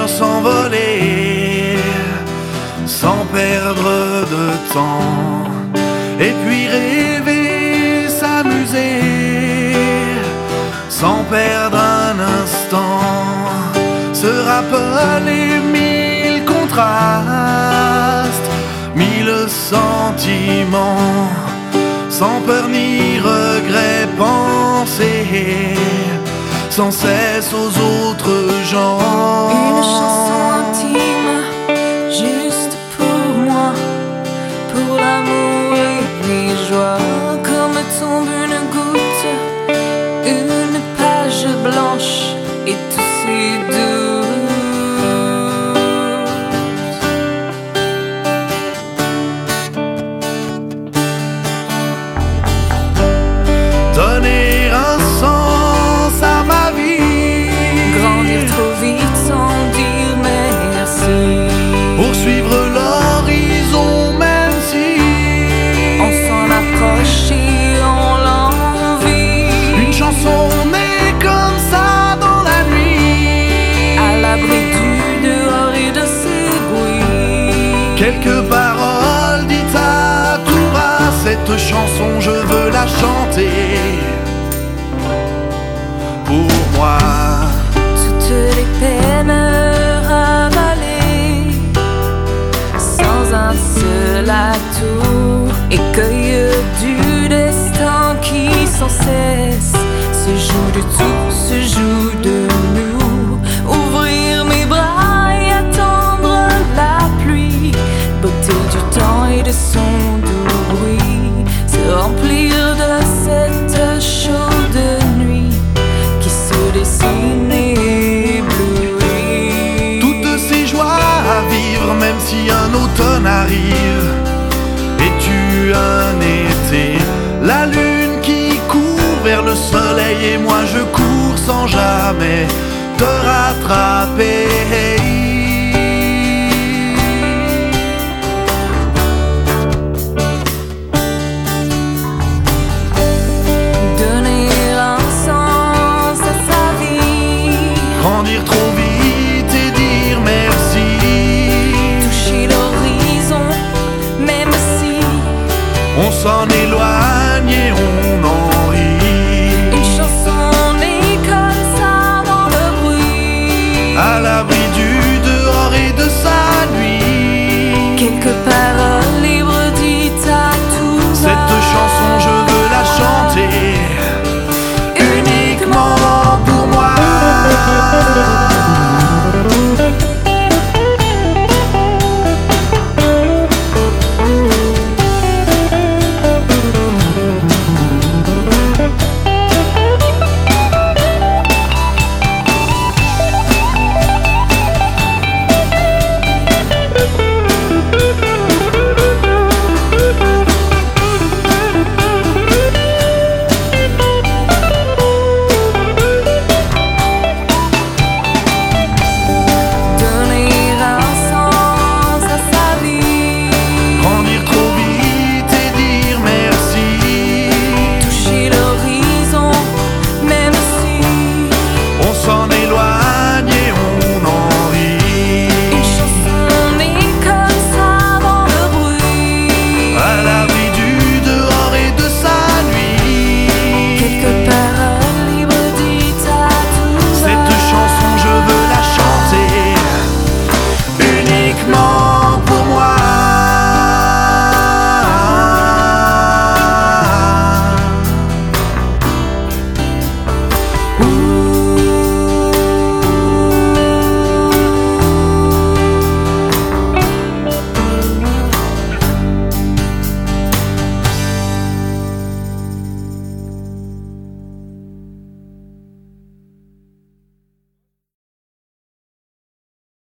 s'envoler sans perdre de temps, et puis rêver, s'amuser sans perdre un instant, se rappeler mille contrastes, mille sentiments, sans peur ni regret, penser sans cesse aux autres gens. Une chanson intime, juste pour moi, pour l'amour et les joies. Comme tombe une goutte, une page blanche et tout si doux. Donner un sens à ma vie, Grandir trop vite sans dire merci. poursuivre l'horizon même si On s'en approche et on l'envie. une chanson née comme ça dans la nuit, À l'abri du dehors et de ses bruits. quelques paroles dites à tout va. Cette chanson je veux la chanter pour moi. Toutes les peines ravalées, sans un seul atout, écueil du destin qui sans cesse se joue de tout, se joue de nous. Ouvrir mes bras et attendre la pluie, beauté du temps et de son doux bruit, se remplir de cette chaude nuit qui se dessine éblouie. Toutes ces joies à vivre, même si un automne arrive et tu un été, la lune qui court vers le soleil et moi je cours sans jamais te rattraper.